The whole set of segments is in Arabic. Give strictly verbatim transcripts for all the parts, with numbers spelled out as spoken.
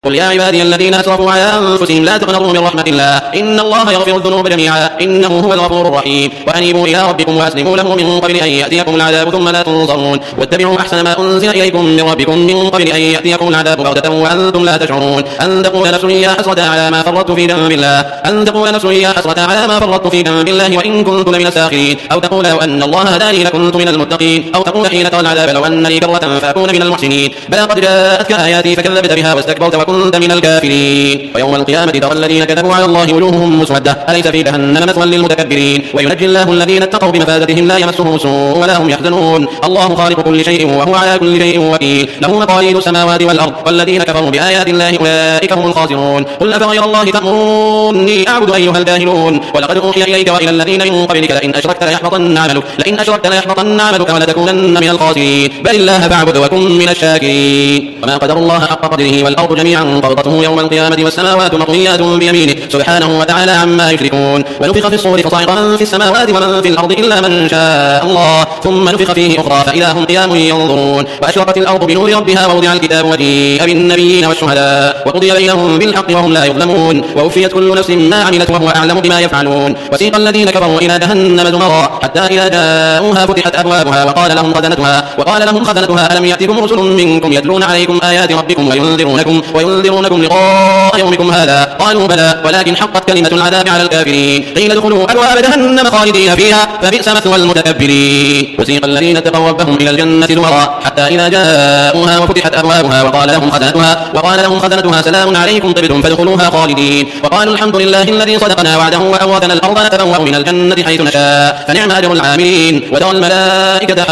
قل يا عبادي الذين أسرفوا على أنفسهم لا تقنطوا من رحمة الله إن الله يغفر الذنوب جميعا إنه هو الغفور الرحيم وأنيبوا إلى ربكم وأسلموا له من قبل أن يأتيكم العذاب ثم لا تنصرون واتبعوا أحسن ما أنزل إليكم من ربكم من قبل أن يأتيكم العذاب بغتة وأنتم لا تشعرون أن تقول نفس يا حسرة على ما فرطت في ذنب الله أن تقول نفس يا حسرة على ما فرطت في ذنب الله وإن كنت لمن الساخرين أو تقول لو أن الله هداني لكنت من المتقين أو تقول حين ترى العذاب لو أن لي كرة فأكون من المحسنين بلى قد جاءتك آياتي فكذبت بها واستكبرت وكنت من الكافرين ويوم القيامة ترى الذين كذبوا على الله وجوههم مسودة أليس في جهنم مثوى للمتكبرين وينجي الله الذين اتقوا بمفازتهم لا يمسهم سوء ولا هم يحزنون الله خالق كل شيء وهو على كل شيء وكيل له مقاليد السماوات والأرض والذين كفروا بآيات الله أولئك هم الخاسرون قل أفغير الله تأمروني أعبد أيها الجاهلون ولقد أوحي إليك وإلى الذين من قبلك لئن أشركت ليحبطن عملك لئن أشركت ليحبطن عملك ولتكونن من الخاسرين بل الله فاعبد وكن من الشاكرين وما قدر الله حق قدره والأرض جميعا قبضته يوم القيامة والسماوات مطويات بيمينه سبحانه وتعالى عما يشركون ونفخ في الصور فصعق من في السماوات ومن في الأرض إلا من شاء الله ثم نفخ فيه أخرى فإذا هم قيام ينظرون وأشرقت الأرض بنور ربها ووضع الكتاب وجيء بالنبيين والشهداء وقضي بينهم بالحق وهم لا يظلمون ووفيت كل نفس ما عملت وهو أعلم بما يفعلون وسيق الذين كفروا إلى جهنم زمرا حتى إذا جاءوها فتحت أبوابها وقال لهم خزنتها وقال لهم خزنتها ألم يأتكم رسل منكم يتلون عليكم آيات ربكم وينذرونكم وينذرونكم لقاء يومكم هذا قالوا بلى ولكن حقت كلمة العذاب على الكافرين قيل ادخلوا أبواب جهنم خالدين فيها فبئس مثوى المتكبرين وسيق الذين اتقوا ربهم إلى الجنة زمرا حتى إذا جاءوها وفتحت أبوابها وقال لهم خزنتها وقال لهم خزنتها سلام عليكم طبتم فادخلوها خالدين وقالوا الحمد لله الذي صدقنا وعده وأورثنا الأرض نتبوأ من الجنة حيث نشاء فنعم أجر العاملين وترى الملائكة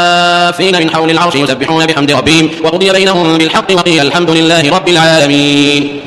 حافين من حول العرش يسبحون بحمد ربهم وقضي بينهم بالحق وقيل الحمد لله رب العالمين.